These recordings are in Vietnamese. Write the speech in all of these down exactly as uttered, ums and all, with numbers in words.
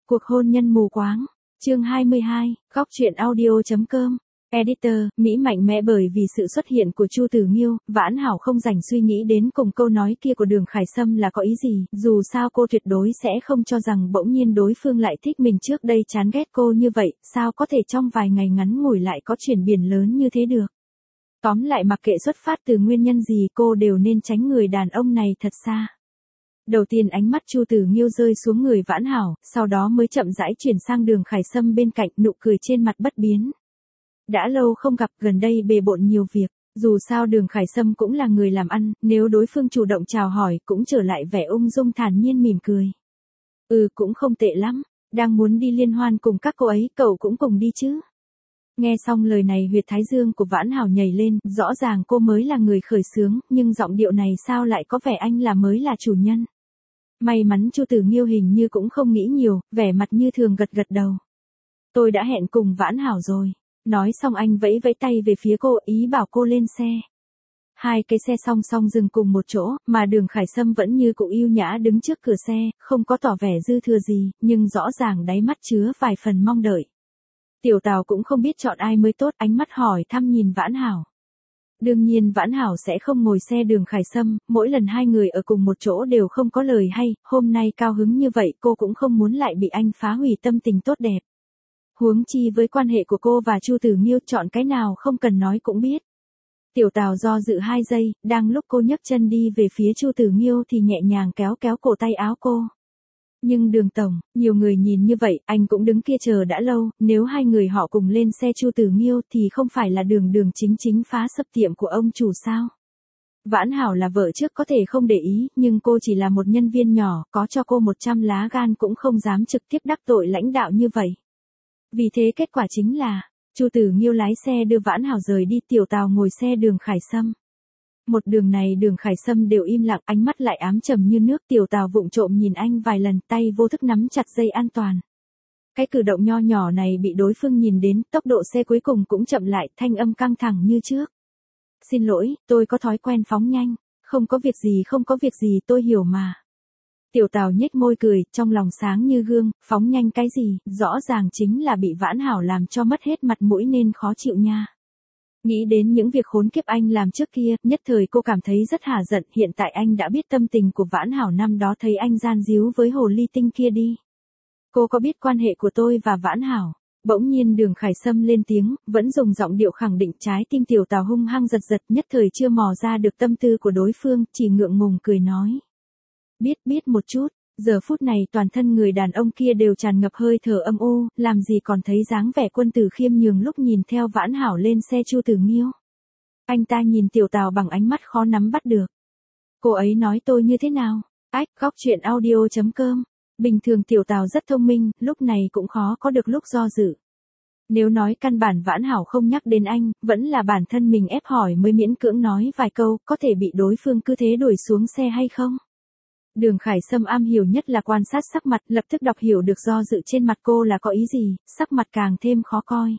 Cuộc hôn nhân mù quáng. Chương hai mươi hai, góc truyện audio.com. Editor, Mỹ mạnh mẽ bởi vì sự xuất hiện của Chu Tử Nghiêu, Vãn Hảo không dành suy nghĩ đến cùng câu nói kia của Đường Khải Sâm là có ý gì, dù sao cô tuyệt đối sẽ không cho rằng bỗng nhiên đối phương lại thích mình trước đây chán ghét cô như vậy, sao có thể trong vài ngày ngắn ngủi lại có chuyển biển lớn như thế được. Tóm lại mặc kệ xuất phát từ nguyên nhân gì cô đều nên tránh người đàn ông này thật xa. Đầu tiên ánh mắt Chu Tử Nghiêu rơi xuống người Vãn Hảo, sau đó mới chậm rãi chuyển sang Đường Khải Sâm bên cạnh, nụ cười trên mặt bất biến. Đã lâu không gặp, gần đây bề bộn nhiều việc, dù sao Đường Khải Sâm cũng là người làm ăn, nếu đối phương chủ động chào hỏi cũng trở lại vẻ ung dung thản nhiên mỉm cười. Ừ cũng không tệ lắm, đang muốn đi liên hoan cùng các cô ấy, cậu cũng cùng đi chứ. Nghe xong lời này huyệt thái dương của Vãn Hảo nhảy lên, rõ ràng cô mới là người khởi xướng, nhưng giọng điệu này sao lại có vẻ anh là mới là chủ nhân. May mắn Chu Tử Nghiêu hình như cũng không nghĩ nhiều, vẻ mặt như thường gật gật đầu. Tôi đã hẹn cùng Vãn Hảo rồi. Nói xong anh vẫy vẫy tay về phía cô, ý bảo cô lên xe. Hai cái xe song song dừng cùng một chỗ, mà Đường Khải Sâm vẫn như cũ yêu nhã đứng trước cửa xe, không có tỏ vẻ dư thừa gì, nhưng rõ ràng đáy mắt chứa vài phần mong đợi. Tiểu Tào cũng không biết chọn ai mới tốt, ánh mắt hỏi thăm nhìn Vãn Hảo. Đương nhiên Vãn Hảo sẽ không ngồi xe Đường Khải Sâm, mỗi lần hai người ở cùng một chỗ đều không có lời hay, hôm nay cao hứng như vậy cô cũng không muốn lại bị anh phá hủy tâm tình tốt đẹp. Huống chi với quan hệ của cô và Chu Tử Nghiêu, chọn cái nào không cần nói cũng biết. Tiểu Tào do dự hai giây, đang lúc cô nhấc chân đi về phía Chu Tử Nghiêu thì nhẹ nhàng kéo kéo cổ tay áo cô. Nhưng Đường tổng, nhiều người nhìn như vậy, anh cũng đứng kia chờ đã lâu, nếu hai người họ cùng lên xe Chu Tử Nghiêu thì không phải là đường đường chính chính phá sập tiệm của ông chủ sao? Vãn Hảo là vợ trước có thể không để ý, nhưng cô chỉ là một nhân viên nhỏ, có cho cô một trăm lá gan cũng không dám trực tiếp đắc tội lãnh đạo như vậy. Vì thế kết quả chính là, Chu Tử Nghiêu lái xe đưa Vãn Hảo rời đi, Tiểu Tào ngồi xe Đường Khải Sâm. Một đường này Đường Khải Sâm đều im lặng, ánh mắt lại ám trầm như nước. Tiểu Tào vụng trộm nhìn anh vài lần, tay vô thức nắm chặt dây an toàn. Cái cử động nho nhỏ này bị đối phương nhìn đến, tốc độ xe cuối cùng cũng chậm lại, thanh âm căng thẳng như trước. Xin lỗi, tôi có thói quen phóng nhanh, không có việc gì không có việc gì tôi hiểu mà. Tiểu Tào nhếch môi cười, trong lòng sáng như gương, phóng nhanh cái gì, rõ ràng chính là bị Vãn Hảo làm cho mất hết mặt mũi nên khó chịu nha. Nghĩ đến những việc khốn kiếp anh làm trước kia, nhất thời cô cảm thấy rất hả giận, hiện tại anh đã biết tâm tình của Vãn Hảo năm đó thấy anh gian díu với hồ ly tinh kia đi. Cô có biết quan hệ của tôi và Vãn Hảo? Bỗng nhiên Đường Khải Sâm lên tiếng, vẫn dùng giọng điệu khẳng định, trái tim Tiểu Tào hung hăng giật giật, nhất thời chưa mò ra được tâm tư của đối phương, chỉ ngượng ngùng cười nói. Biết biết một chút, giờ phút này toàn thân người đàn ông kia đều tràn ngập hơi thở âm u, làm gì còn thấy dáng vẻ quân tử khiêm nhường lúc nhìn theo Vãn Hảo lên xe Chu Tử Nghiêu. Anh ta nhìn Tiểu Tào bằng ánh mắt khó nắm bắt được. Cô ấy nói tôi như thế nào? Ách, góc truyện audio.com. Bình thường Tiểu Tào rất thông minh, lúc này cũng khó có được lúc do dự. Nếu nói căn bản Vãn Hảo không nhắc đến anh, vẫn là bản thân mình ép hỏi mới miễn cưỡng nói vài câu, có thể bị đối phương cứ thế đuổi xuống xe hay không? Đường Khải Sâm am hiểu nhất là quan sát sắc mặt, lập tức đọc hiểu được do dự trên mặt cô là có ý gì, sắc mặt càng thêm khó coi.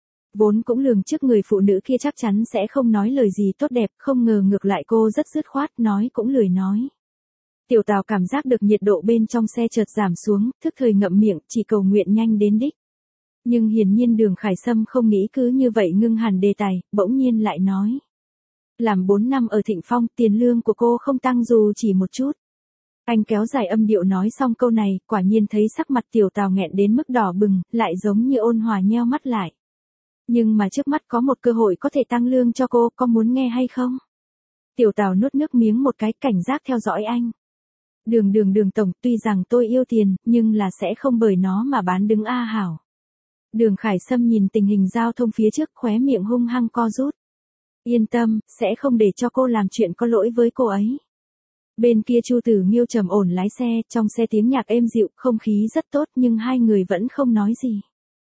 Vốn cũng lường trước người phụ nữ kia chắc chắn sẽ không nói lời gì tốt đẹp, không ngờ ngược lại cô rất dứt khoát, nói cũng lười nói. Tiểu Tào cảm giác được nhiệt độ bên trong xe chợt giảm xuống, thức thời ngậm miệng, chỉ cầu nguyện nhanh đến đích. Nhưng hiển nhiên Đường Khải Sâm không nghĩ cứ như vậy ngưng hẳn đề tài, bỗng nhiên lại nói. Làm bốn năm ở Thịnh Phong, tiền lương của cô không tăng dù chỉ một chút. Anh kéo dài âm điệu nói xong câu này, quả nhiên thấy sắc mặt Tiểu Tào nghẹn đến mức đỏ bừng, lại giống như ôn hòa nheo mắt lại. Nhưng mà trước mắt có một cơ hội có thể tăng lương cho cô, có muốn nghe hay không? Tiểu Tào nuốt nước miếng một cái, cảnh giác theo dõi anh. Đường đường Đường tổng, tuy rằng tôi yêu tiền, nhưng là sẽ không bởi nó mà bán đứng A Hảo. Đường Khải Sâm nhìn tình hình giao thông phía trước, khóe miệng hung hăng co rút. Yên tâm, sẽ không để cho cô làm chuyện có lỗi với cô ấy. Bên kia Chu Tử Nghiêu trầm ổn lái xe, trong xe tiếng nhạc êm dịu, không khí rất tốt nhưng hai người vẫn không nói gì.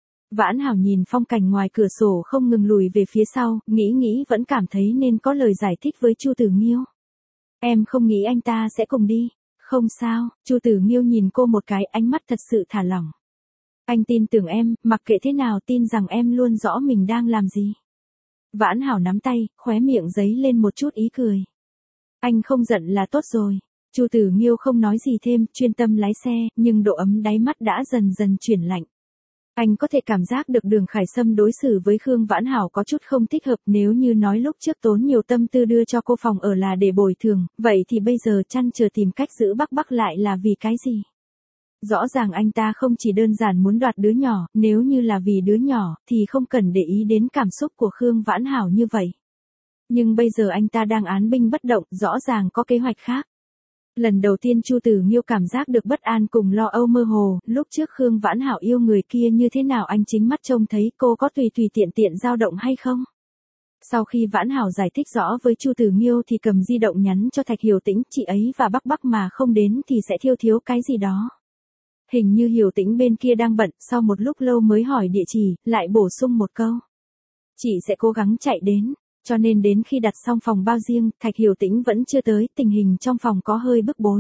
Vãn Hảo nhìn phong cảnh ngoài cửa sổ không ngừng lùi về phía sau, nghĩ nghĩ vẫn cảm thấy nên có lời giải thích với Chu Tử Nghiêu. Em không nghĩ anh ta sẽ cùng đi. Không sao, Chu Tử Nghiêu nhìn cô một cái, ánh mắt thật sự thả lỏng. Anh tin tưởng em, mặc kệ thế nào tin rằng em luôn rõ mình đang làm gì. Vãn Hảo nắm tay, khóe miệng giấy lên một chút ý cười. Anh không giận là tốt rồi. Chu Tử Nghiêu không nói gì thêm, chuyên tâm lái xe, nhưng độ ấm đáy mắt đã dần dần chuyển lạnh. Anh có thể cảm giác được Đường Khải Sâm đối xử với Khương Vãn Hảo có chút không thích hợp, nếu như nói lúc trước tốn nhiều tâm tư đưa cho cô phòng ở là để bồi thường, vậy thì bây giờ chăn chờ tìm cách giữ Bắc Bắc lại là vì cái gì? Rõ ràng anh ta không chỉ đơn giản muốn đoạt đứa nhỏ, nếu như là vì đứa nhỏ, thì không cần để ý đến cảm xúc của Khương Vãn Hảo như vậy. Nhưng bây giờ anh ta đang án binh bất động, rõ ràng có kế hoạch khác. Lần đầu tiên Chu Tử Nghiêu cảm giác được bất an cùng lo âu mơ hồ, lúc trước Khương Vãn Hảo yêu người kia như thế nào anh chính mắt trông thấy, cô có tùy tùy tiện tiện dao động hay không? Sau khi Vãn Hảo giải thích rõ với Chu Tử Nghiêu thì cầm di động nhắn cho Thạch Hiểu Tĩnh, chị ấy và Bắc Bắc mà không đến thì sẽ thiếu thiếu cái gì đó. Hình như Hiểu Tĩnh bên kia đang bận, sau một lúc lâu mới hỏi địa chỉ, lại bổ sung một câu. Chị sẽ cố gắng chạy đến. Cho nên đến khi đặt xong phòng bao riêng, Thạch Hiểu Tĩnh vẫn chưa tới, tình hình trong phòng có hơi bức bối.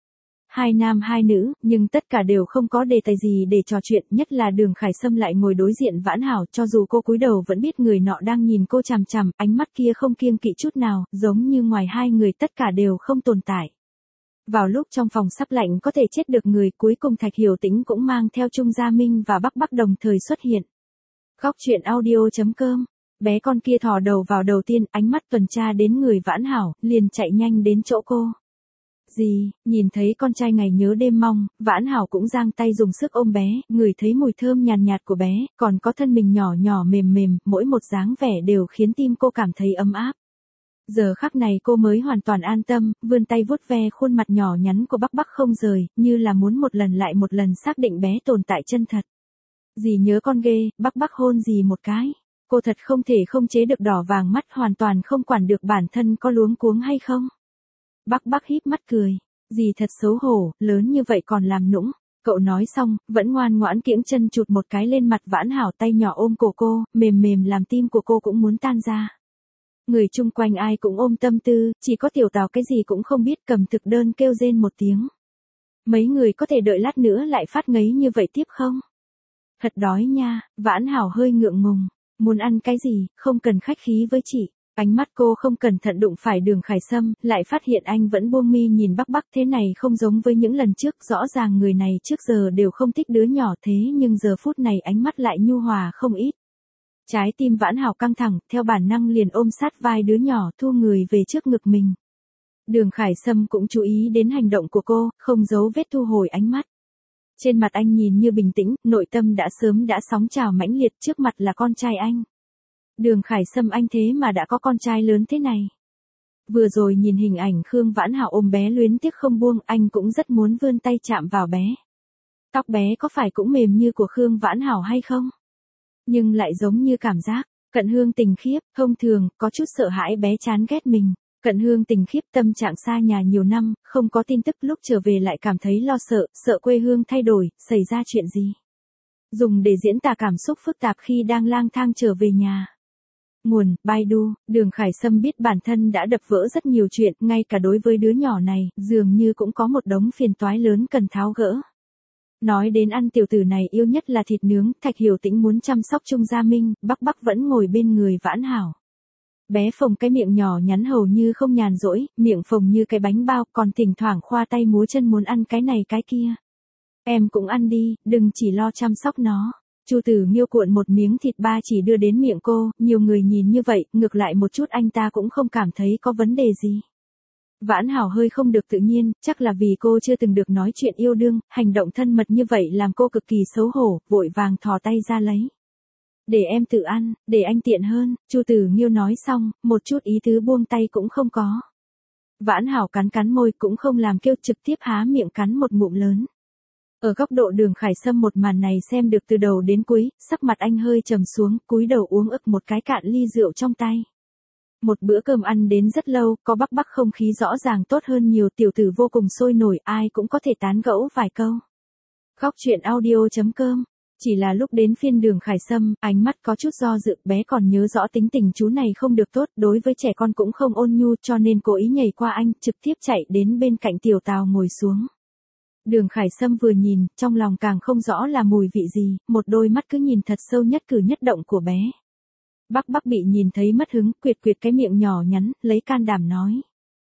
Hai nam hai nữ, nhưng tất cả đều không có đề tài gì để trò chuyện, nhất là Đường Khải Sâm lại ngồi đối diện Vãn Hảo, cho dù cô cúi đầu vẫn biết người nọ đang nhìn cô chằm chằm, ánh mắt kia không kiêng kỵ chút nào, giống như ngoài hai người tất cả đều không tồn tại. Vào lúc trong phòng sắp lạnh có thể chết được người, cuối cùng Thạch Hiểu Tĩnh cũng mang theo Trung Gia Minh và Bắc Bắc đồng thời xuất hiện. Góc truyện audio chấm com. Bé con kia thò đầu vào đầu tiên, ánh mắt tuần tra đến người Vãn Hảo, liền chạy nhanh đến chỗ cô. Gì, nhìn thấy con trai ngày nhớ đêm mong, Vãn Hảo cũng giang tay dùng sức ôm bé, ngửi thấy mùi thơm nhàn nhạt, nhạt của bé, còn có thân mình nhỏ nhỏ mềm mềm, mỗi một dáng vẻ đều khiến tim cô cảm thấy ấm áp. Giờ khắc này cô mới hoàn toàn an tâm, vươn tay vuốt ve khuôn mặt nhỏ nhắn của Bắc Bắc không rời, như là muốn một lần lại một lần xác định bé tồn tại chân thật. Dì nhớ con ghê, Bắc Bắc hôn dì một cái. Cô thật không thể không chế được đỏ vàng mắt, hoàn toàn không quản được bản thân có luống cuống hay không. Bắc Bắc híp mắt cười. Dì thật xấu hổ, lớn như vậy còn làm nũng. Cậu nói xong, vẫn ngoan ngoãn kiễng chân chụt một cái lên mặt Vãn Hảo, tay nhỏ ôm cổ cô, mềm mềm làm tim của cô cũng muốn tan ra. Người chung quanh ai cũng ôm tâm tư, chỉ có Tiểu Tào cái gì cũng không biết, cầm thực đơn kêu rên một tiếng. Mấy người có thể đợi lát nữa lại phát ngấy như vậy tiếp không? Thật đói nha, Vãn Hảo hơi ngượng ngùng. Muốn ăn cái gì, không cần khách khí với chị. Ánh mắt cô không cẩn thận đụng phải Đường Khải Sâm, lại phát hiện anh vẫn buông mi nhìn Bắc Bắc, thế này không giống với những lần trước, rõ ràng người này trước giờ đều không thích đứa nhỏ thế nhưng giờ phút này ánh mắt lại nhu hòa không ít. Trái tim Vãn Hảo căng thẳng, theo bản năng liền ôm sát vai đứa nhỏ, thu người về trước ngực mình. Đường Khải Sâm cũng chú ý đến hành động của cô, không giấu vết thu hồi ánh mắt. Trên mặt anh nhìn như bình tĩnh, nội tâm đã sớm đã sóng trào mãnh liệt, trước mặt là con trai anh. Đường Khải Sâm, anh thế mà đã có con trai lớn thế này. Vừa rồi nhìn hình ảnh Khương Vãn Hảo ôm bé luyến tiếc không buông, anh cũng rất muốn vươn tay chạm vào bé. Tóc bé có phải cũng mềm như của Khương Vãn Hảo hay không? Nhưng lại giống như cảm giác, Cận Hương tình khiếp, thông thường, có chút sợ hãi bé chán ghét mình. Cận Hương tình khiếp, tâm trạng xa nhà nhiều năm, không có tin tức, lúc trở về lại cảm thấy lo sợ, sợ quê hương thay đổi, xảy ra chuyện gì. Dùng để diễn tả cảm xúc phức tạp khi đang lang thang trở về nhà. Nguồn, Baidu. Đường Khải Sâm biết bản thân đã đập vỡ rất nhiều chuyện, ngay cả đối với đứa nhỏ này, dường như cũng có một đống phiền toái lớn cần tháo gỡ. Nói đến ăn, tiểu tử này yêu nhất là thịt nướng, Thạch Hiểu Tĩnh muốn chăm sóc Trung Gia Minh, Bắc Bắc vẫn ngồi bên người Vãn Hảo. Bé phồng cái miệng nhỏ nhắn hầu như không nhàn rỗi, miệng phồng như cái bánh bao, còn thỉnh thoảng khoa tay múa chân muốn ăn cái này cái kia. Em cũng ăn đi, đừng chỉ lo chăm sóc nó. Chu Tử Nghiêu cuộn một miếng thịt ba chỉ đưa đến miệng cô, nhiều người nhìn như vậy, ngược lại một chút anh ta cũng không cảm thấy có vấn đề gì. Vãn Hảo hơi không được tự nhiên, chắc là vì cô chưa từng được nói chuyện yêu đương, hành động thân mật như vậy làm cô cực kỳ xấu hổ, vội vàng thò tay ra lấy. Để em tự ăn, để anh tiện hơn, Chu Tử Nghiêu nói xong, một chút ý tứ buông tay cũng không có. Vãn Hảo cắn cắn môi cũng không làm kêu, trực tiếp há miệng cắn một ngụm lớn. Ở góc độ Đường Khải Sâm một màn này xem được từ đầu đến cuối, sắc mặt anh hơi trầm xuống, cúi đầu uống ực một cái cạn ly rượu trong tay. Một bữa cơm ăn đến rất lâu, có Bắc Bắc không khí rõ ràng tốt hơn nhiều, tiểu tử vô cùng sôi nổi, ai cũng có thể tán gẫu vài câu. Góc truyện audio chấm com. Chỉ là lúc đến phiên Đường Khải Sâm, ánh mắt có chút do dự, bé còn nhớ rõ tính tình chú này không được tốt, đối với trẻ con cũng không ôn nhu, cho nên cố ý nhảy qua anh, trực tiếp chạy đến bên cạnh Tiểu Tào ngồi xuống. Đường Khải Sâm vừa nhìn, trong lòng càng không rõ là mùi vị gì, một đôi mắt cứ nhìn thật sâu nhất cử nhất động của bé. Bắc Bắc bị nhìn thấy mất hứng, quyệt quyệt cái miệng nhỏ nhắn, lấy can đảm nói.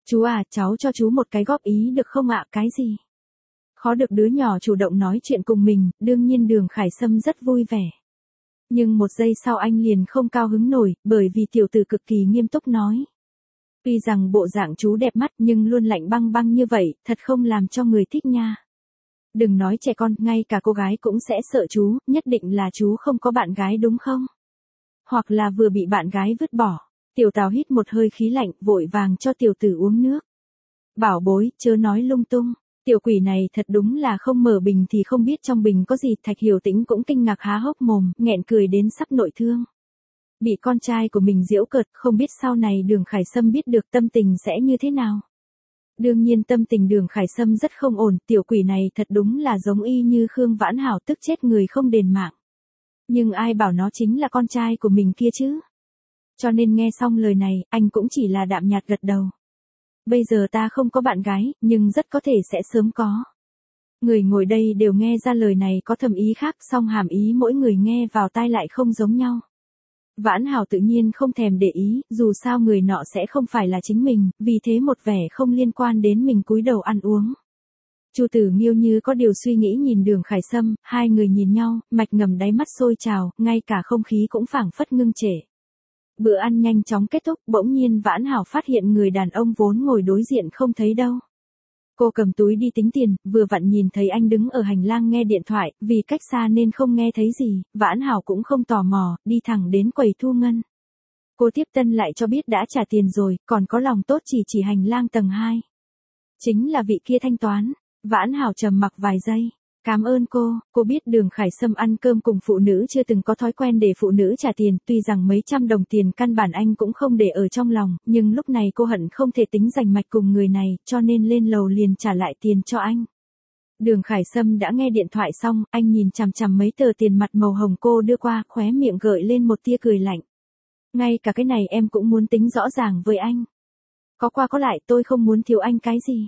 Chú à, cháu cho chú một cái góp ý được không ạ? Cái gì? Khó được đứa nhỏ chủ động nói chuyện cùng mình, đương nhiên Đường Khải Sâm rất vui vẻ. Nhưng một giây sau anh liền không cao hứng nổi, bởi vì tiểu tử cực kỳ nghiêm túc nói. Tuy rằng bộ dạng chú đẹp mắt nhưng luôn lạnh băng băng như vậy, thật không làm cho người thích nha. Đừng nói trẻ con, ngay cả cô gái cũng sẽ sợ chú, nhất định là chú không có bạn gái đúng không? Hoặc là vừa bị bạn gái vứt bỏ. Tiểu Tào hít một hơi khí lạnh, vội vàng cho tiểu tử uống nước. Bảo bối, chớ nói lung tung. Tiểu quỷ này thật đúng là không mở bình thì không biết trong bình có gì. Thạch Hiểu Tĩnh cũng kinh ngạc há hốc mồm, nghẹn cười đến sắp nội thương. Bị con trai của mình giễu cợt, không biết sau này Đường Khải Sâm biết được tâm tình sẽ như thế nào. Đương nhiên tâm tình Đường Khải Sâm rất không ổn, tiểu quỷ này thật đúng là giống y như Khương Vãn Hảo, tức chết người không đền mạng. Nhưng ai bảo nó chính là con trai của mình kia chứ? Cho nên nghe xong lời này, anh cũng chỉ là đạm nhạt gật đầu. Bây giờ ta không có bạn gái, nhưng rất có thể sẽ sớm có. Người ngồi đây đều nghe ra lời này có thầm ý khác, song hàm ý mỗi người nghe vào tai lại không giống nhau. Vãn Hảo tự nhiên không thèm để ý, dù sao người nọ sẽ không phải là chính mình, vì thế một vẻ không liên quan đến mình cúi đầu ăn uống. Chu Tử Nghiêu như có điều suy nghĩ nhìn Đường Khải Sâm, hai người nhìn nhau, mạch ngầm đáy mắt sôi trào, ngay cả không khí cũng phảng phất ngưng trệ. Bữa ăn nhanh chóng kết thúc, bỗng nhiên Vãn Hảo phát hiện người đàn ông vốn ngồi đối diện không thấy đâu. Cô cầm túi đi tính tiền, vừa vặn nhìn thấy anh đứng ở hành lang nghe điện thoại, vì cách xa nên không nghe thấy gì, Vãn Hảo cũng không tò mò, đi thẳng đến quầy thu ngân. Cô tiếp tân lại cho biết đã trả tiền rồi, còn có lòng tốt chỉ chỉ hành lang tầng hai. Chính là vị kia thanh toán. Vãn Hảo trầm mặc vài giây. Cảm ơn cô, cô biết Đường Khải Sâm ăn cơm cùng phụ nữ chưa từng có thói quen để phụ nữ trả tiền, tuy rằng mấy trăm đồng tiền căn bản anh cũng không để ở trong lòng, nhưng lúc này cô hận không thể tính giành mạch cùng người này, cho nên lên lầu liền trả lại tiền cho anh. Đường Khải Sâm đã nghe điện thoại xong, anh nhìn chằm chằm mấy tờ tiền mặt màu hồng cô đưa qua, khóe miệng gợi lên một tia cười lạnh. Ngay cả cái này em cũng muốn tính rõ ràng với anh. Có qua có lại, tôi không muốn thiếu anh cái gì.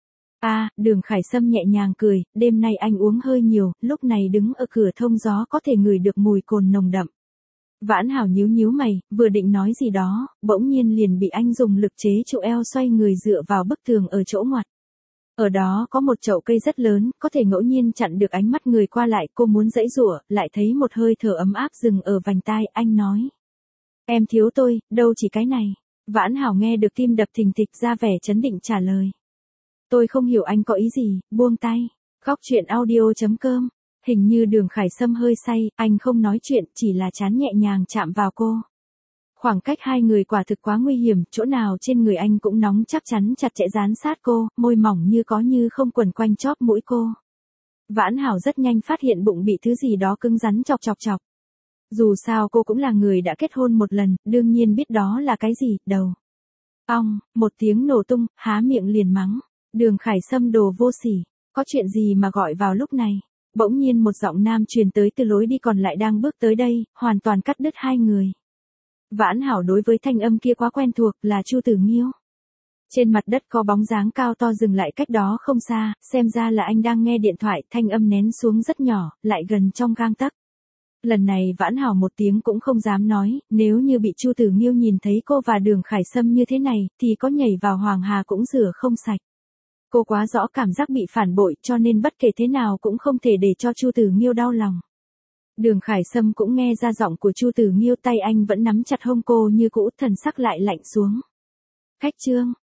À, Đường Khải Sâm nhẹ nhàng cười, đêm nay anh uống hơi nhiều, lúc này đứng ở cửa thông gió có thể ngửi được mùi cồn nồng đậm. Vãn Hảo nhíu nhíu mày, vừa định nói gì đó, bỗng nhiên liền bị anh dùng lực chế trụ eo xoay người dựa vào bức tường ở chỗ ngoặt. Ở đó có một chậu cây rất lớn, có thể ngẫu nhiên chặn được ánh mắt người qua lại, cô muốn giãy giụa, lại thấy một hơi thở ấm áp dừng ở vành tai, anh nói. Em thiếu tôi, đâu chỉ cái này. Vãn Hảo nghe được tim đập thình thịch ra vẻ trấn định trả lời. Tôi không hiểu anh có ý gì, buông tay. Góc chuyện audio chấm com. Hình như Đường Khải Sâm hơi say, anh không nói chuyện, chỉ là trán nhẹ nhàng chạm vào cô. Khoảng cách hai người quả thực quá nguy hiểm, chỗ nào trên người anh cũng nóng chắc chắn chặt chẽ dán sát cô, môi mỏng như có như không quần quanh chóp mũi cô. Vãn Hảo rất nhanh phát hiện bụng bị thứ gì đó cứng rắn chọc chọc chọc. Dù sao cô cũng là người đã kết hôn một lần, đương nhiên biết đó là cái gì, đầu. Ong, một tiếng nổ tung, há miệng liền mắng. Đường Khải Sâm đồ vô sỉ, có chuyện gì mà gọi vào lúc này? Bỗng nhiên một giọng nam truyền tới từ lối đi còn lại đang bước tới đây, hoàn toàn cắt đứt hai người. Vãn Hảo đối với thanh âm kia quá quen thuộc, là Chu Tử Nghiêu. Trên mặt đất có bóng dáng cao to dừng lại cách đó không xa, xem ra là anh đang nghe điện thoại, thanh âm nén xuống rất nhỏ, lại gần trong gang tấc. Lần này Vãn Hảo một tiếng cũng không dám nói, nếu như bị Chu Tử Nghiêu nhìn thấy cô và Đường Khải Sâm như thế này, thì có nhảy vào Hoàng Hà cũng rửa không sạch. Cô quá rõ cảm giác bị phản bội, cho nên bất kể thế nào cũng không thể để cho Chu Tử Nghiêu đau lòng. Đường Khải Sâm cũng nghe ra giọng của Chu Tử Nghiêu, tay anh vẫn nắm chặt hông cô như cũ, thần sắc lại lạnh xuống. Khách trương,